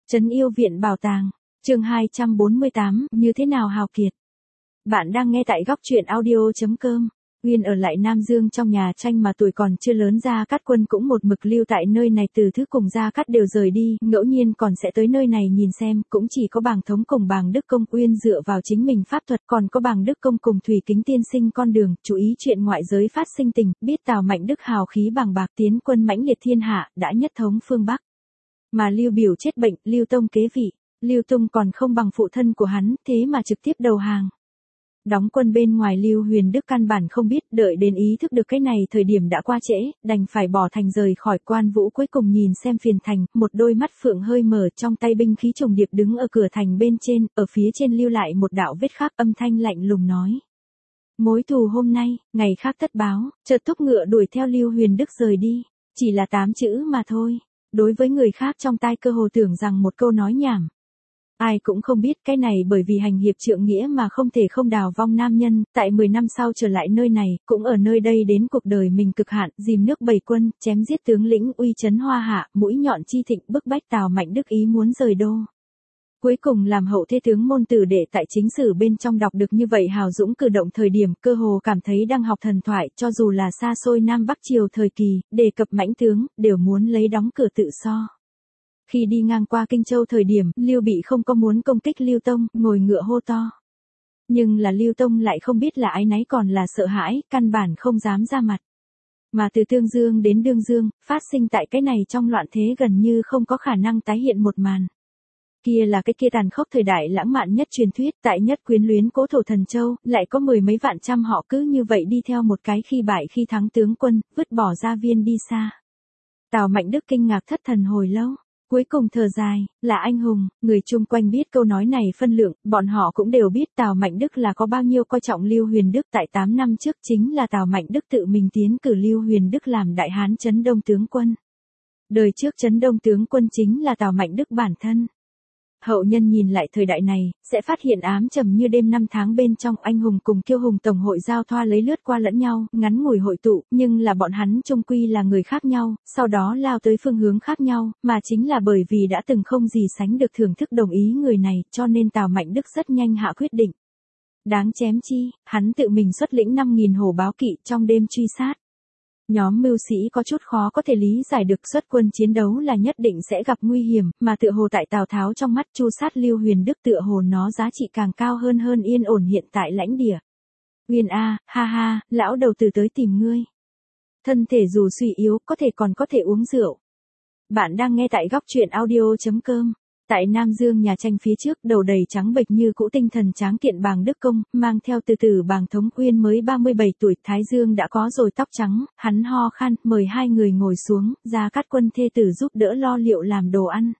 Trấn Yêu Viện Bảo Tàng, chương 248, như thế nào hào kiệt. Bạn đang nghe tại góc truyện audio.com. Uyên ở lại Nam Dương trong nhà tranh mà tuổi còn chưa lớn, Gia Cát Quân cũng một mực lưu tại nơi này, từ thứ cùng Gia Cát đều rời đi, ngẫu nhiên còn sẽ tới nơi này nhìn xem, cũng chỉ có Bàng Thống cùng Bàng Đức Công. Uyên dựa vào chính mình pháp thuật, còn có Bàng Đức Công cùng Thủy Kính tiên sinh con đường, chú ý chuyện ngoại giới phát sinh tình, biết Tào Mạnh Đức hào khí bàng bạc, tiến quân mãnh liệt thiên hạ, đã nhất thống phương Bắc. Mà Lưu Biểu chết bệnh, Lưu Tông kế vị, Lưu Tung còn không bằng phụ thân của hắn, thế mà trực tiếp đầu hàng. Đóng quân bên ngoài Lưu Huyền Đức căn bản không biết, đợi đến ý thức được cái này thời điểm đã qua trễ, đành phải bỏ thành rời khỏi Quan Vũ. Cuối cùng nhìn xem phiền thành, một đôi mắt phượng hơi mở, trong tay binh khí trùng điệp đứng ở cửa thành bên trên, ở phía trên lưu lại một đạo vết khắc, âm thanh lạnh lùng nói: mối thù hôm nay, ngày khác tất báo. Chợt thúc ngựa đuổi theo Lưu Huyền Đức rời đi, chỉ là 8 chữ mà thôi. Đối với người khác trong tai cơ hồ tưởng rằng một câu nói nhảm. Ai cũng không biết cái này bởi vì hành hiệp trượng nghĩa mà không thể không đào vong nam nhân, tại 10 năm sau trở lại nơi này, cũng ở nơi đây đến cuộc đời mình cực hạn, dìm nước bảy quân, chém giết tướng lĩnh, uy chấn hoa hạ, mũi nhọn chi thịnh, bức bách Tào Mạnh Đức ý muốn rời đô. Cuối cùng làm hậu thế tướng môn tử đệ tại chính sử bên trong đọc được như vậy hào dũng cử động thời điểm, cơ hồ cảm thấy đang học thần thoại, cho dù là xa xôi Nam Bắc triều thời kỳ, đề cập mãnh tướng, đều muốn lấy đóng cửa tự so. Khi đi ngang qua Kinh Châu thời điểm, Lưu Bị không có muốn công kích Lưu Tông, ngồi ngựa hô to. Nhưng là Lưu Tông lại không biết là áy náy còn là sợ hãi, căn bản không dám ra mặt. Mà từ Tương Dương đến Đương Dương, phát sinh tại cái này trong loạn thế gần như không có khả năng tái hiện một màn. Kia là cái kia tàn khốc thời đại lãng mạn nhất truyền thuyết, tại nhất quyến luyến cố thổ Thần Châu, lại có mười mấy vạn trăm họ cứ như vậy đi theo một cái khi bại khi thắng tướng quân, vứt bỏ gia viên đi xa. Tào Mạnh Đức kinh ngạc thất thần hồi lâu. Cuối cùng thở dài, là anh hùng, người chung quanh biết câu nói này phân lượng, bọn họ cũng đều biết Tào Mạnh Đức là có bao nhiêu coi trọng Lưu Huyền Đức. Tại 8 năm trước chính là Tào Mạnh Đức tự mình tiến cử Lưu Huyền Đức làm Đại Hán Trấn Đông tướng quân. Đời trước Trấn Đông tướng quân chính là Tào Mạnh Đức bản thân. Hậu nhân nhìn lại thời đại này, sẽ phát hiện ám trầm như đêm năm tháng bên trong, anh hùng cùng kiêu hùng tổng hội giao thoa lấy lướt qua lẫn nhau, ngắn ngủi hội tụ, nhưng là bọn hắn chung quy là người khác nhau, sau đó lao tới phương hướng khác nhau, mà chính là bởi vì đã từng không gì sánh được thưởng thức đồng ý người này, cho nên Tào Mạnh Đức rất nhanh hạ quyết định. Đáng chém chi, hắn tự mình xuất lĩnh 5.000 hổ báo kỵ trong đêm truy sát. Nhóm mưu sĩ có chút khó có thể lý giải được, xuất quân chiến đấu là nhất định sẽ gặp nguy hiểm, mà tựa hồ tại Tào Tháo trong mắt chu sát Lưu Huyền Đức tựa hồ nó giá trị càng cao hơn yên ổn hiện tại lãnh địa. Uyên a, ha ha, lão đầu tử tới tìm ngươi. Thân thể dù suy yếu, có thể uống rượu. Bạn đang nghe tại góc truyện audio.com. Tại Nam Dương nhà tranh phía trước, đầu đầy trắng bệch như cũ tinh thần tráng kiện Bàng Đức Công, mang theo từ từ Bàng Thống. Uyên mới 37 tuổi, thái dương đã có rồi tóc trắng, hắn ho khan, mời hai người ngồi xuống, Gia Cát Quân thê tử giúp đỡ lo liệu làm đồ ăn.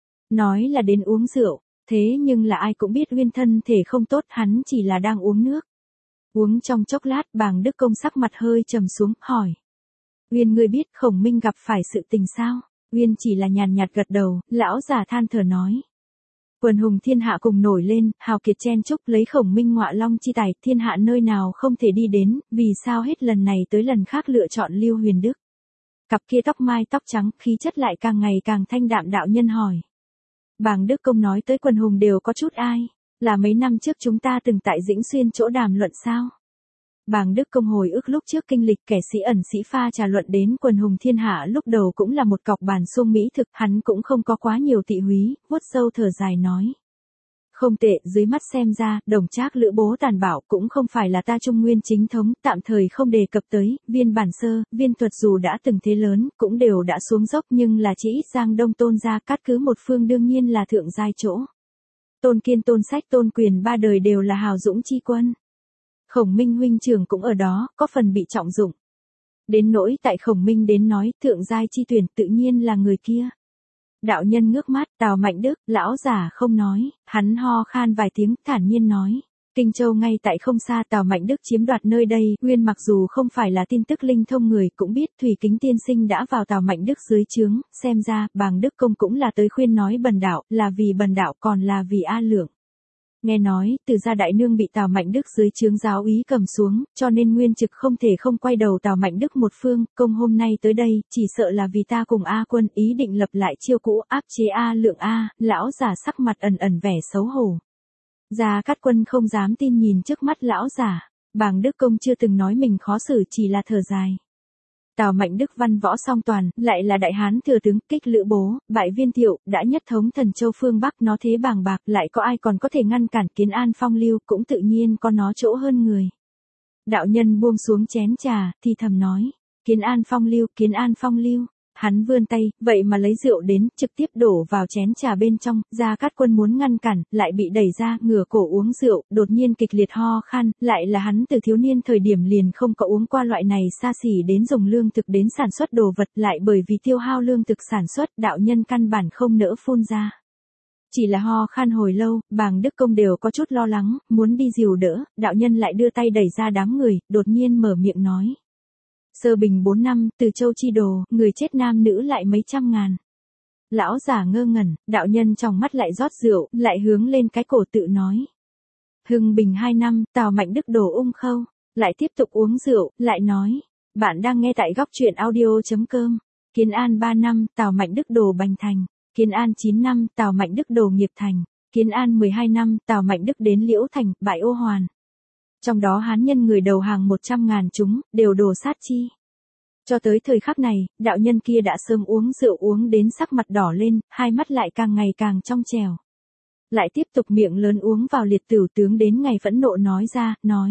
Nói là đến uống rượu, thế nhưng là ai cũng biết Uyên thân thể không tốt, hắn chỉ là đang uống nước. Uống trong chốc lát, Bàng Đức Công sắc mặt hơi trầm xuống, hỏi: Uyên, ngươi biết Khổng Minh gặp phải sự tình sao? Uyên chỉ là nhàn nhạt gật đầu, lão già than thở nói: quần hùng thiên hạ cùng nổi lên, hào kiệt chen chúc, lấy Khổng Minh ngọa long chi tài, thiên hạ nơi nào không thể đi đến, vì sao hết lần này tới lần khác lựa chọn Lưu Huyền Đức? Cặp kia tóc mai tóc trắng, khí chất lại càng ngày càng thanh đạm đạo nhân hỏi. Bàng Đức Công nói tới quần hùng đều có chút ai, là mấy năm trước chúng ta từng tại Dĩnh Xuyên chỗ đàm luận sao? Bàng Đức Công hồi ức lúc trước kinh lịch kẻ sĩ ẩn sĩ pha trà luận đến quần hùng thiên hạ, lúc đầu cũng là một cọc bàn sung mỹ thực, hắn cũng không có quá nhiều tị húy, vuốt râu thở dài nói: không tệ, dưới mắt xem ra, Đồng Trác Lữ Bố Tàn Bảo cũng không phải là ta Trung Nguyên chính thống, tạm thời không đề cập tới. Viên Bản Sơ, Viên Thuật dù đã từng thế lớn, cũng đều đã xuống dốc, nhưng là chỉ ít Giang Đông Tôn gia cát cứ một phương đương nhiên là thượng giai chỗ. Tôn Kiên, Tôn Sách, Tôn Quyền ba đời đều là hào dũng chi quân. Khổng Minh huynh trưởng cũng ở đó, có phần bị trọng dụng. Đến nỗi tại Khổng Minh đến nói, thượng giai chi tuyển tự nhiên là người kia. Đạo nhân ngước mắt, Tào Mạnh Đức, lão giả không nói, hắn ho khan vài tiếng, thản nhiên nói: Kinh Châu ngay tại không xa, Tào Mạnh Đức chiếm đoạt nơi đây. Uyên mặc dù không phải là tin tức linh thông người, cũng biết Thủy Kính tiên sinh đã vào Tào Mạnh Đức dưới trướng, xem ra Bàng Đức Công cũng là tới khuyên nói Bần đạo, là vì Bần đạo còn là vì A Lượng. Nghe nói, từ gia đại nương bị Tào Mạnh Đức dưới trướng giáo úy cầm xuống, cho nên Nguyên Trực không thể không quay đầu Tào Mạnh Đức một phương, công hôm nay tới đây, chỉ sợ là vì ta cùng A Quân ý định lập lại chiêu cũ áp chế A Lượng A, lão giả sắc mặt ẩn ẩn vẻ xấu hổ. Gia Cát Quân không dám tin nhìn trước mắt lão giả, Bàng Đức Công chưa từng nói mình khó xử, chỉ là thở dài. Tào Mạnh Đức văn võ song toàn, lại là đại hán thừa tướng, kích lữ bố, bại Viên Thiệu, đã nhất thống Thần Châu phương Bắc, nó thế bàng bạc, lại có ai còn có thể ngăn cản Kiến An phong lưu, cũng tự nhiên có nó chỗ hơn người. Đạo nhân buông xuống chén trà, thì thầm nói, Kiến An phong lưu, Kiến An phong lưu. Hắn vươn tay, vậy mà lấy rượu đến, trực tiếp đổ vào chén trà bên trong, Gia Cát Quân muốn ngăn cản, lại bị đẩy ra, ngửa cổ uống rượu, đột nhiên kịch liệt ho khan, lại là hắn từ thiếu niên thời điểm liền không có uống qua loại này xa xỉ đến dùng lương thực đến sản xuất đồ vật, lại bởi vì tiêu hao lương thực sản xuất, đạo nhân căn bản không nỡ phun ra. Chỉ là ho khan hồi lâu, Bàng Đức Công đều có chút lo lắng, muốn đi dìu đỡ, đạo nhân lại đưa tay đẩy ra đám người, đột nhiên mở miệng nói. Sơ Bình 4 năm, Từ Châu chi đồ, người chết nam nữ lại mấy trăm ngàn. Lão giả ngơ ngẩn, đạo nhân trong mắt lại rót rượu, lại hướng lên cái cổ tự nói. Hưng Bình 2 năm, Tào Mạnh Đức đổ ung khâu, lại tiếp tục uống rượu, lại nói. Bạn đang nghe tại góc truyện audio.com. Kiến An 3 năm, Tào Mạnh Đức đổ Bành Thành. Kiến An 9 năm, Tào Mạnh Đức đổ Nghiệp Thành. Kiến An 12 năm, Tào Mạnh Đức đến Liễu Thành, bại Ô Hoàn. Trong đó hán nhân người đầu hàng 100.000 chúng, đều đổ sát chi. Cho tới thời khắc này, đạo nhân kia đã sớm uống rượu uống đến sắc mặt đỏ lên, hai mắt lại càng ngày càng trong trèo. Lại tiếp tục miệng lớn uống vào liệt tửu tướng đến ngày phẫn nộ nói ra, nói.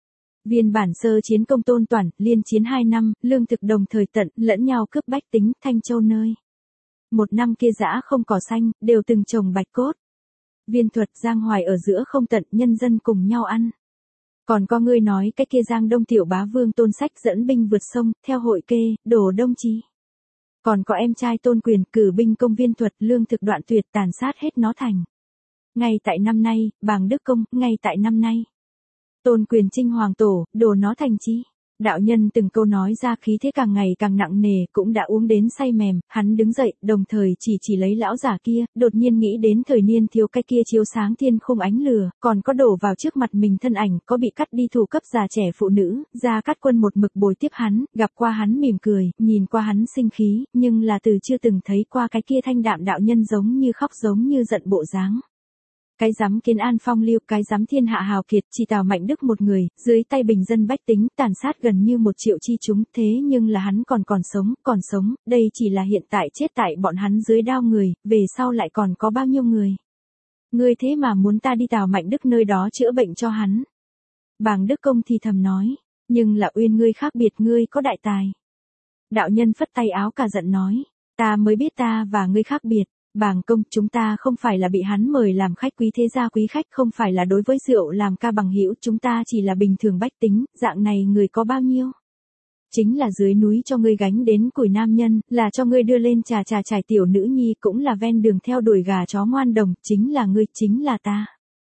Viên bản sơ chiến công tôn toàn, liên chiến 2 năm, lương thực đồng thời tận, lẫn nhau cướp bách tính, Thanh Châu nơi. Một năm kia dã không cỏ xanh, đều từng trồng bạch cốt. Viên thuật giang hoài ở giữa không tận, nhân dân cùng nhau ăn. Còn có người nói cái kia Giang Đông tiểu bá vương Tôn Sách dẫn binh vượt sông, theo hội kê, đổ Đông Chi. Còn có em trai Tôn Quyền cử binh công Viên thuật lương thực đoạn tuyệt tàn sát hết nó thành. Ngay tại năm nay, Bàng Đức Công, ngay tại năm nay. Tôn Quyền chinh hoàng tổ, đổ nó thành chi. Đạo nhân từng câu nói ra khí thế càng ngày càng nặng nề, cũng đã uống đến say mềm, hắn đứng dậy, đồng thời chỉ lấy lão giả kia, đột nhiên nghĩ đến thời niên thiếu cái kia chiếu sáng thiên khung ánh lửa, còn có đổ vào trước mặt mình thân ảnh, có bị cắt đi thủ cấp già trẻ phụ nữ, Gia Cát Quân một mực bồi tiếp hắn, gặp qua hắn mỉm cười, nhìn qua hắn sinh khí, nhưng là từ chưa từng thấy qua cái kia thanh đạm đạo nhân giống như khóc giống như giận bộ dáng. Cái dám Kiến An phong lưu, cái dám thiên hạ hào kiệt, chỉ Tào Mạnh Đức một người, dưới tay bình dân bách tính, tàn sát gần như 1 triệu chi chúng, thế nhưng là hắn còn sống, đây chỉ là hiện tại chết tại bọn hắn dưới đao người, về sau lại còn có bao nhiêu người. Ngươi thế mà muốn ta đi Tào Mạnh Đức nơi đó chữa bệnh cho hắn. Bàng Đức Công thì thầm nói, nhưng là Uyên ngươi khác biệt, ngươi có đại tài. Đạo nhân phất tay áo cả giận nói, ta mới biết ta và ngươi khác biệt. Bàng Công, chúng ta không phải là bị hắn mời làm khách quý thế gia quý khách, không phải là đối với rượu làm ca bằng hữu, chúng ta chỉ là bình thường bách tính, dạng này người có bao nhiêu? Chính là dưới núi cho ngươi gánh đến củi nam nhân, là cho ngươi đưa lên trà trải tiểu nữ nhi, cũng là ven đường theo đuổi gà chó ngoan đồng, chính là ngươi, chính là ta.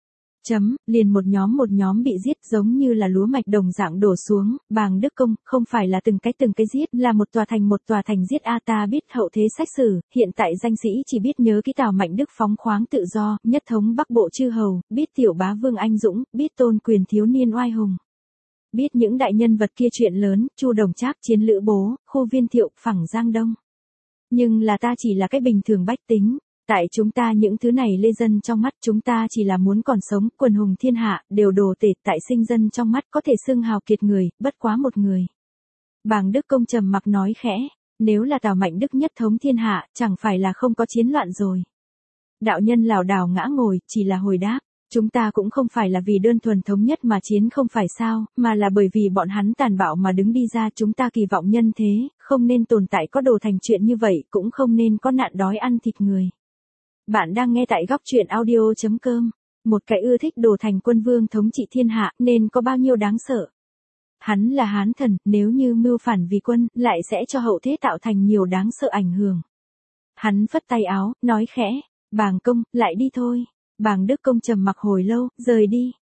Liền một nhóm bị giết giống như là lúa mạch đồng dạng đổ xuống, Bàng Đức Công, không phải là từng cái giết, là một tòa thành giết a, ta biết hậu thế sách sử, hiện tại danh sĩ chỉ biết nhớ cái Tào Mạnh Đức phóng khoáng tự do, nhất thống Bắc Bộ chư hầu, biết tiểu bá vương anh dũng, biết Tôn Quyền thiếu niên oai hùng. Biết những đại nhân vật kia chuyện lớn, Chu Đồng Trác chiến Lữ Bố, khu Viên Thiệu, phẳng Giang Đông. Nhưng là ta chỉ là cái bình thường bách tính. Tại chúng ta những thứ này lê dân trong mắt chúng ta chỉ là muốn còn sống, quần hùng thiên hạ, đều đồ tể, tại sinh dân trong mắt có thể xưng hào kiệt người, bất quá một người. Bàng Đức Công trầm mặc nói khẽ, nếu là Tào Mạnh Đức nhất thống thiên hạ, chẳng phải là không có chiến loạn rồi. Đạo nhân lảo đảo ngã ngồi, chỉ là hồi đáp, chúng ta cũng không phải là vì đơn thuần thống nhất mà chiến không phải sao, mà là bởi vì bọn hắn tàn bạo mà đứng đi ra, chúng ta kỳ vọng nhân thế, không nên tồn tại có đồ thành chuyện như vậy, cũng không nên có nạn đói ăn thịt người. Bạn đang nghe tại góc truyện audio.com. Một cái ưa thích đồ thành quân vương thống trị thiên hạ nên có bao nhiêu đáng sợ. Hắn là hán thần, nếu như mưu phản vì quân, lại sẽ cho hậu thế tạo thành nhiều đáng sợ ảnh hưởng. Hắn phất tay áo, nói khẽ, Bàng Công, lại đi thôi. Bàng Đức Công trầm mặc hồi lâu, rời đi.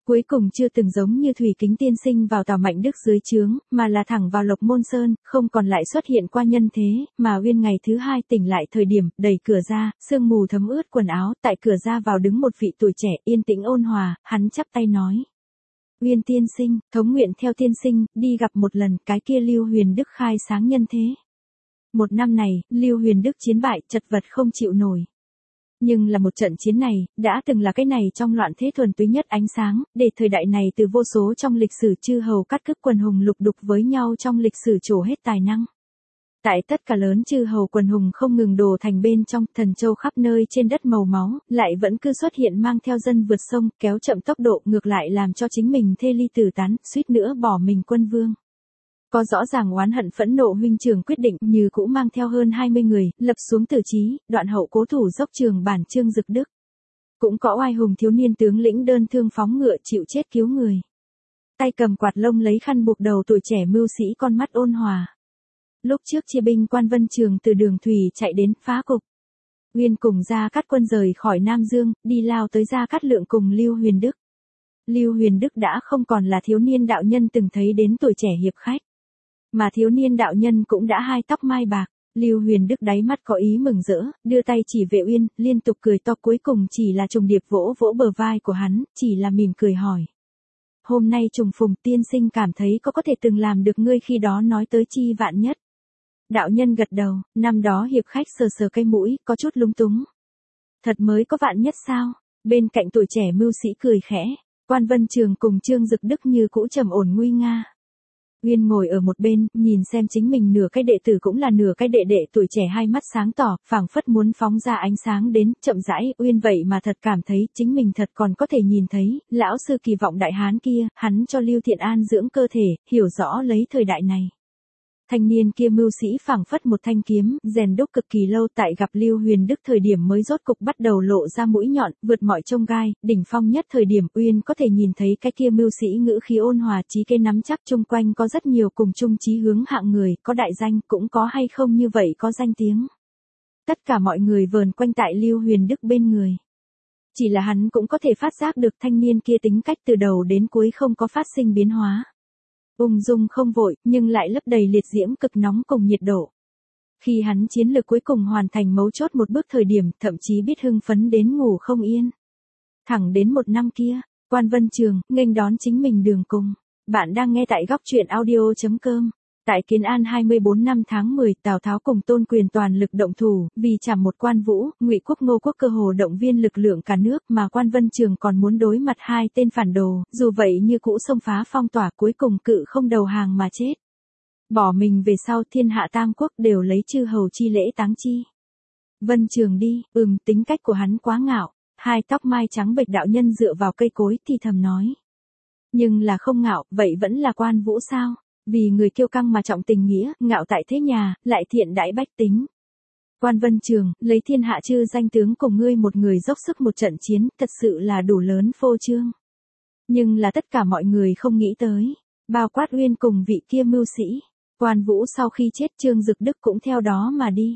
Cuối cùng chưa từng giống như Thủy Kính tiên sinh vào Tào Mạnh Đức dưới trướng, mà là thẳng vào Lộc Môn Sơn, không còn lại xuất hiện qua nhân thế, mà Uyên ngày thứ hai tỉnh lại thời điểm, đẩy cửa ra, sương mù thấm ướt quần áo, tại cửa ra vào đứng một vị tuổi trẻ, yên tĩnh ôn hòa, hắn chắp tay nói. Uyên tiên sinh, thống nguyện theo tiên sinh, đi gặp một lần cái kia Lưu Huyền Đức khai sáng nhân thế. Một năm này, Lưu Huyền Đức chiến bại, chật vật không chịu nổi. Nhưng là một trận chiến này, đã từng là cái này trong loạn thế thuần túy nhất ánh sáng, để thời đại này từ vô số trong lịch sử chư hầu cắt cức quần hùng lục đục với nhau trong lịch sử trổ hết tài năng. Tại tất cả lớn chư hầu quần hùng không ngừng đổ thành bên trong, Thần Châu khắp nơi trên đất màu máu, lại vẫn cứ xuất hiện mang theo dân vượt sông, kéo chậm tốc độ ngược lại làm cho chính mình thê ly tử tán, suýt nữa bỏ mình quân vương. Có rõ ràng oán hận phẫn nộ huynh trưởng quyết định như cũ mang theo hơn 20 người, lập xuống tử chí, đoạn hậu cố thủ dốc trường bản Trương Dực Đức. Cũng có oai hùng thiếu niên tướng lĩnh đơn thương phóng ngựa chịu chết cứu người. Tay cầm quạt lông lấy khăn buộc đầu tuổi trẻ mưu sĩ con mắt ôn hòa. Lúc trước chia binh Quan Vân Trường từ đường thủy chạy đến phá cục. Uyên cùng Gia Cát quân rời khỏi Nam Dương, đi lao tới Gia Cát Lượng cùng Lưu Huyền Đức. Lưu Huyền Đức đã không còn là thiếu niên đạo nhân từng thấy đến tuổi trẻ hiệp khách. Mà thiếu niên đạo nhân cũng đã hai tóc mai bạc, Lưu Huyền Đức đáy mắt có ý mừng rỡ, đưa tay chỉ về Uyên, liên tục cười to cuối cùng chỉ là trùng điệp vỗ vỗ bờ vai của hắn, chỉ là mỉm cười hỏi. Hôm nay trùng phùng tiên sinh cảm thấy có thể từng làm được ngươi khi đó nói tới chi vạn nhất. Đạo nhân gật đầu, năm đó hiệp khách sờ sờ cây mũi, có chút lúng túng. Thật mới có vạn nhất sao? Bên cạnh tuổi trẻ mưu sĩ cười khẽ, Quan Vân Trường cùng Trương Dực Đức như cũ trầm ổn nguy nga. Uyên ngồi ở một bên, nhìn xem chính mình nửa cái đệ tử cũng là nửa cái đệ đệ tuổi trẻ hai mắt sáng tỏ, phảng phất muốn phóng ra ánh sáng đến, chậm rãi, Uyên vậy mà thật cảm thấy chính mình thật còn có thể nhìn thấy, lão sư kỳ vọng đại hán kia, hắn cho Lưu Thiện An dưỡng cơ thể, hiểu rõ lấy thời đại này. Thanh niên kia mưu sĩ phảng phất một thanh kiếm, rèn đúc cực kỳ lâu tại gặp Lưu Huyền Đức thời điểm mới rốt cục bắt đầu lộ ra mũi nhọn, vượt mọi chông gai, đỉnh phong nhất thời điểm Uyên có thể nhìn thấy cái kia mưu sĩ ngữ khí ôn hòa trí cây nắm chắc chung quanh có rất nhiều cùng chung chí hướng hạng người, có đại danh, cũng có hay không như vậy có danh tiếng. Tất cả mọi người vờn quanh tại Lưu Huyền Đức bên người. Chỉ là hắn cũng có thể phát giác được thanh niên kia tính cách từ đầu đến cuối không có phát sinh biến hóa. Ung dung không vội, nhưng lại lấp đầy liệt diễm cực nóng cùng nhiệt độ. Khi hắn chiến lược cuối cùng hoàn thành mấu chốt một bước thời điểm, thậm chí biết hưng phấn đến ngủ không yên. Thẳng đến một năm kia, Quan Vân Trường, nghênh đón chính mình đường cùng. Bạn đang nghe tại góc truyện audio.com. Tại Kiến An 24 năm tháng 10, Tào Tháo cùng Tôn Quyền toàn lực động thủ, vì chảm một Quan Vũ, Ngụy Quốc Ngô Quốc cơ hồ động viên lực lượng cả nước, mà Quan Vân Trường còn muốn đối mặt hai tên phản đồ, dù vậy như cũ xông phá phong tỏa, cuối cùng cự không đầu hàng mà chết. Bỏ mình về sau, thiên hạ tam quốc đều lấy chư hầu chi lễ táng chi. Vân Trường đi, tính cách của hắn quá ngạo. Hai tóc mai trắng bệch đạo nhân dựa vào cây cối thì thầm nói. Nhưng là không ngạo, vậy vẫn là Quan Vũ sao? Vì người kiêu căng mà trọng tình nghĩa, ngạo tại thế nhà, lại thiện đãi bách tính. Quan Vân Trường, lấy thiên hạ chư danh tướng cùng ngươi một người dốc sức một trận chiến, thật sự là đủ lớn phô trương. Nhưng là tất cả mọi người không nghĩ tới, bao quát Uyên cùng vị kia mưu sĩ, Quan Vũ sau khi chết Trương Dực Đức cũng theo đó mà đi.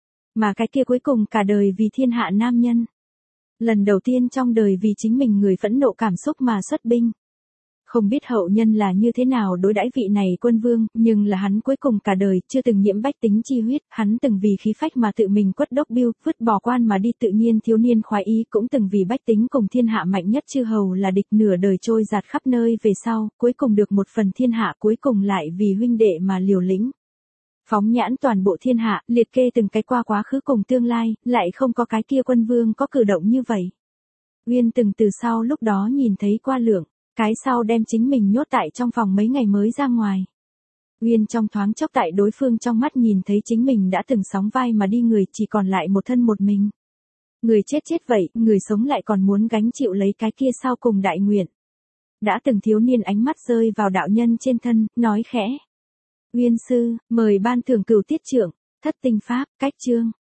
Mà cái kia cuối cùng cả đời vì thiên hạ nam nhân. Lần đầu tiên trong đời vì chính mình người phẫn nộ cảm xúc mà xuất binh. Không biết hậu nhân là như thế nào đối đãi vị này quân vương, nhưng là hắn cuối cùng cả đời chưa từng nhiễm bách tính chi huyết, hắn từng vì khí phách mà tự mình quất đốc biêu, vứt bỏ quan mà đi tự nhiên thiếu niên khoái ý, cũng từng vì bách tính cùng thiên hạ mạnh nhất chư hầu là địch nửa đời trôi giạt khắp nơi về sau, cuối cùng được một phần thiên hạ, cuối cùng lại vì huynh đệ mà liều lĩnh. Phóng nhãn toàn bộ thiên hạ, liệt kê từng cái qua quá khứ cùng tương lai, lại không có cái kia quân vương có cử động như vậy. Uyên từng từ sau lúc đó nhìn thấy qua Lượng. Cái sau đem chính mình nhốt tại trong phòng mấy ngày mới ra ngoài. Uyên trong thoáng chốc tại đối phương trong mắt nhìn thấy chính mình đã từng sóng vai mà đi người chỉ còn lại một thân một mình. Người chết chết vậy, người sống lại còn muốn gánh chịu lấy cái kia sau cùng đại nguyện. Đã từng thiếu niên ánh mắt rơi vào đạo nhân trên thân, nói khẽ. Uyên sư, mời ban thưởng cửu tiết trưởng, thất tinh pháp, cách chương.